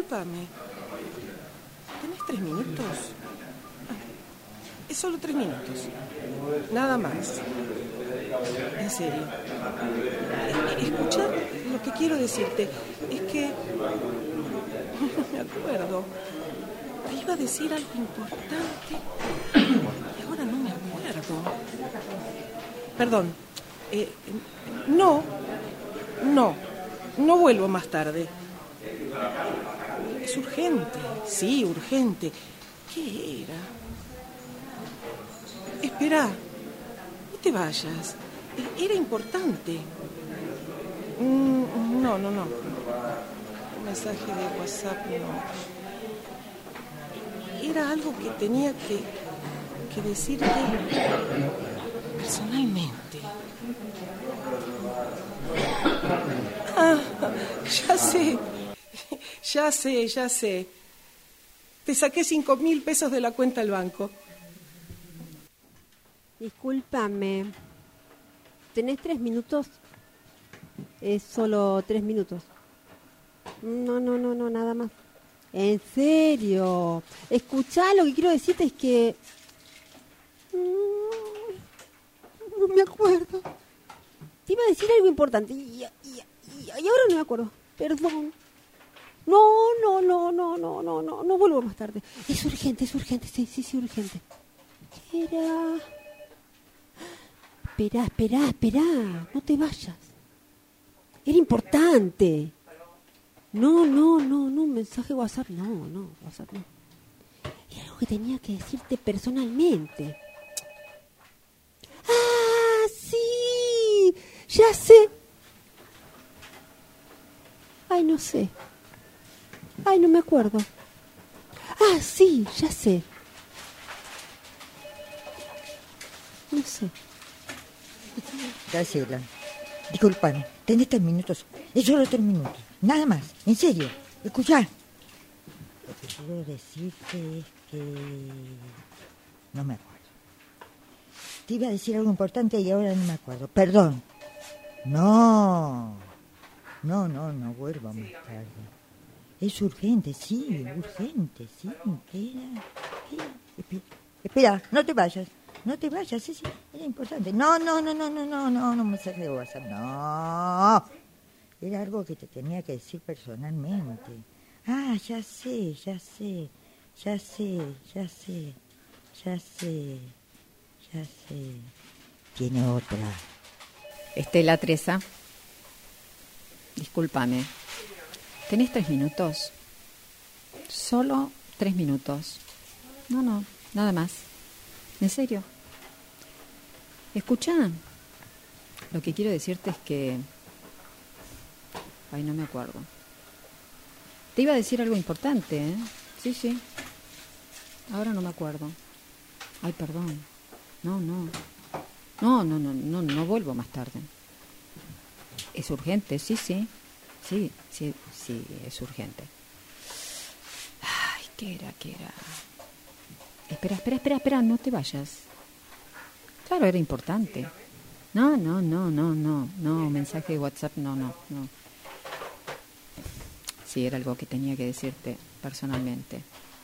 discúlpame. ¿Tenés 3 minutos? Es solo 3 minutos. Nada más. En serio. Escucha lo que quiero decirte. Es que... no me acuerdo. Te iba a decir algo importante y ahora no me acuerdo. Perdón. No vuelvo más tarde. Es urgente. Sí, urgente. ¿Qué era? Espera. No te vayas. Era importante. No. Un mensaje de WhatsApp no. Era algo que tenía que decirte personalmente. Ah, ya sé. Te saqué 5.000 pesos de la cuenta del banco. Discúlpame. ¿Tenés 3 minutos? Es solo 3 minutos. No, nada más. En serio. Escuchá, lo que quiero decirte es que... No me acuerdo. Te iba a decir algo importante y ahora no me acuerdo. Perdón. No vuelvo más tarde. Es urgente, sí, urgente. ¿Qué era? Espera, no te vayas. Era importante. No, un mensaje WhatsApp, no, WhatsApp no. Era algo que tenía que decirte personalmente. ¡Ah, sí! Ya sé. Ay, no sé. Ay, no me acuerdo. Ah, sí, ya sé. No sé. Graciela, disculpame, tenés 3 minutos. Es solo 3 minutos. Nada más, en serio. Escuchá. Lo que quiero decirte es que... no me acuerdo. Te iba a decir algo importante y ahora no me acuerdo. Perdón. No vuelvo más tarde. Es urgente, sí. ¿Qué era? Espera, no te vayas, sí, era importante. No, mensaje de WhatsApp, no. Era algo que te tenía que decir personalmente. Ah, ya sé. Tiene otra. Estela Tresa, discúlpame. ¿Tenés 3 minutos? Solo 3 minutos. No, nada más. ¿En serio? Escuchá. Lo que quiero decirte es que... Ay, no me acuerdo. Te iba a decir algo importante, ¿eh? Sí. Ahora no me acuerdo. Ay, perdón. No vuelvo más tarde. Es urgente, sí. Sí, es urgente. Ay, ¿qué era? Espera, no te vayas. Claro, era importante. No, mensaje de WhatsApp, no. Sí, era algo que tenía que decirte personalmente.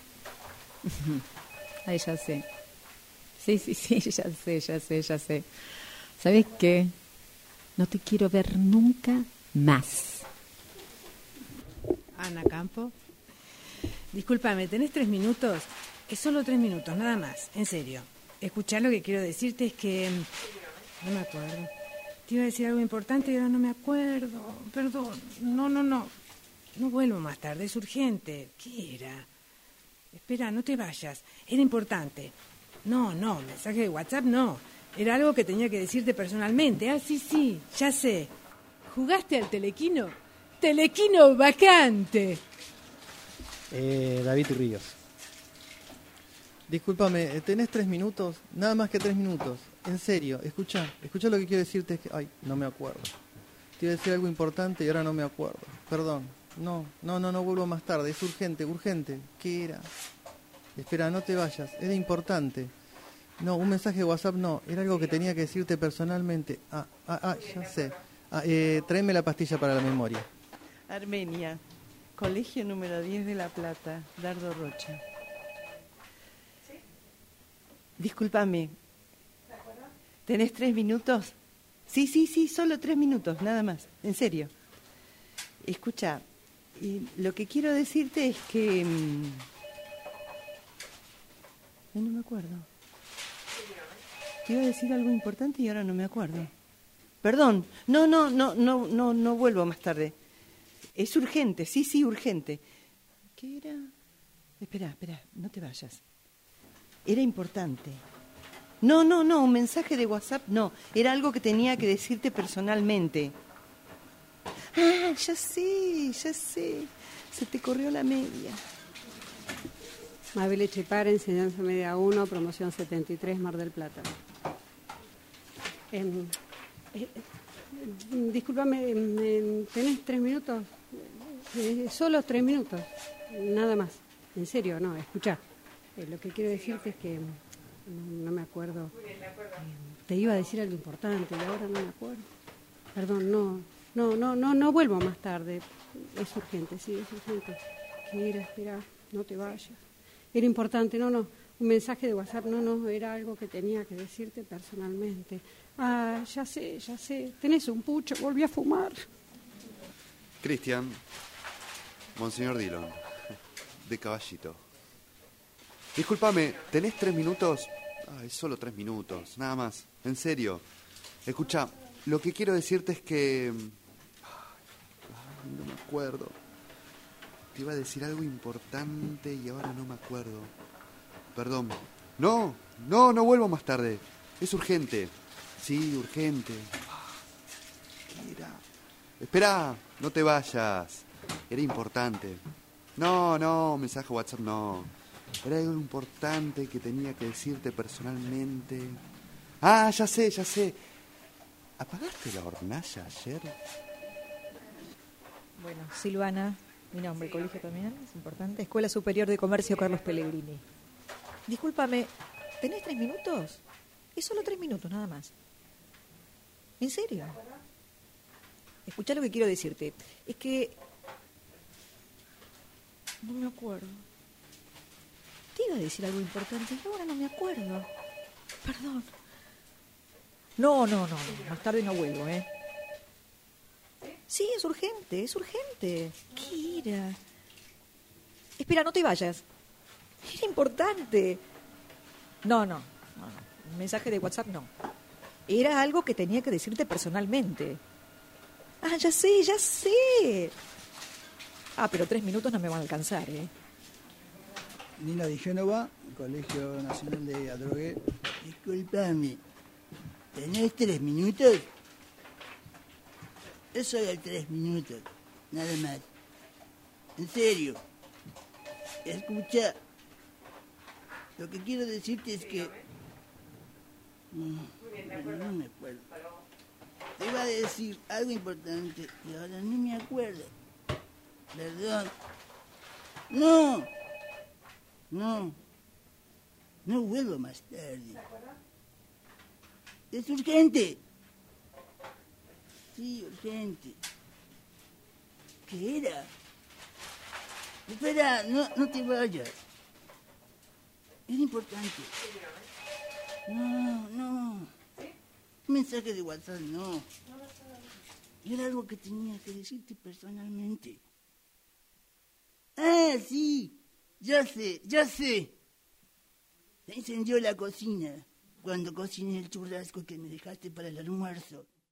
Ay, ya sé. Sí, ya sé. ¿Sabes qué? No te quiero ver nunca más. Ana Campo. Discúlpame, ¿tenés 3 minutos? Es solo 3 minutos, nada más, en serio. Escuchá, lo que quiero decirte es que... no me acuerdo. Te iba a decir algo importante y ahora no me acuerdo. Perdón, no. No vuelvo más tarde, es urgente. ¿Qué era? Espera, no te vayas. Era importante. No, mensaje de WhatsApp no. Era algo que tenía que decirte personalmente. Ah, sí, ya sé. ¿Jugaste al telequino? ¡Telequino vacante! David Ríos. Discúlpame, ¿tenés 3 minutos? Nada más que 3 minutos. En serio, escuchá lo que quiero decirte. Es que... ay, no me acuerdo. Te iba a decir algo importante y ahora no me acuerdo. Perdón. No vuelvo más tarde. Es urgente. ¿Qué era? Espera, no te vayas. Era importante. No, un mensaje de WhatsApp no. Era algo que tenía que decirte personalmente. Ya sé. Tráeme la pastilla para la memoria. Armenia. Colegio número 10 de La Plata, Dardo Rocha. Discúlpame. ¿Tenés 3 minutos? Sí, solo 3 minutos, nada más, en serio. Escucha, lo que quiero decirte es que... no me acuerdo. Te iba a decir algo importante y ahora no me acuerdo. Perdón, no vuelvo más tarde. Es urgente, sí, urgente. ¿Qué era? Espera, no te vayas. Era importante. No, un mensaje de WhatsApp no. Era algo que tenía que decirte personalmente. Ah, ya sé. Se te corrió la media. Mabel Echepara, enseñanza media 1, promoción 73, Mar del Plata. Discúlpame, ¿tenés 3 minutos? Solo 3 minutos, nada más. En serio, no, escuchá. Lo que quiero decirte es que no me acuerdo. Te iba a decir algo importante y ahora no me acuerdo. Perdón, no vuelvo más tarde. Es urgente, sí, es urgente. ¿Qué era? Espera, no te vayas. Era importante, un mensaje de WhatsApp, era algo que tenía que decirte personalmente. Ah, ya sé, tenés un pucho, volví a fumar. Cristian, Monseñor Dillon, de Caballito. Discúlpame, ¿tenés 3 minutos? Es solo 3 minutos, nada más, en serio. Escucha, lo que quiero decirte es que... no me acuerdo. Te iba a decir algo importante y ahora no me acuerdo. Perdón. No vuelvo más tarde. Es urgente. Sí, urgente. ¿Qué era? Espera, no te vayas. Era importante. No, mensaje WhatsApp no. Era algo importante que tenía que decirte personalmente. Ah, ya sé. ¿Apagaste la hornalla ayer? Bueno, Silvana, mi nombre, colegio también, es importante. Escuela Superior de Comercio Carlos Pellegrini. Discúlpame, ¿tenés 3 minutos? Es solo 3 minutos, nada más. ¿En serio? Escuchá lo que quiero decirte. Es que... no me acuerdo. Te iba a decir algo importante y ahora no me acuerdo. Perdón. No. Más tarde no vuelvo, ¿eh? Sí, es urgente. ¿Qué era? Espera, no te vayas. Era importante. No. Un mensaje de WhatsApp no. Era algo que tenía que decirte personalmente. Ah, ya sé. Ah, pero 3 minutos no me van a alcanzar, ¿eh? Nino Di Génova, Colegio Nacional de Adrogué. Disculpame, ¿tenés 3 minutos? Es solo 3 minutos, nada más. En serio. Escucha, lo que quiero decirte es que... no me acuerdo. Te iba a decir algo importante y ahora no me acuerdo. Perdón. No vuelvo más tarde. Es urgente. Sí, urgente. ¿Qué era? Espera, no te vayas. Es importante. No. Un mensaje de WhatsApp, no. Era algo que tenía que decirte personalmente. Ah, sí. Ya sé. Se encendió la cocina cuando cociné el churrasco que me dejaste para el almuerzo.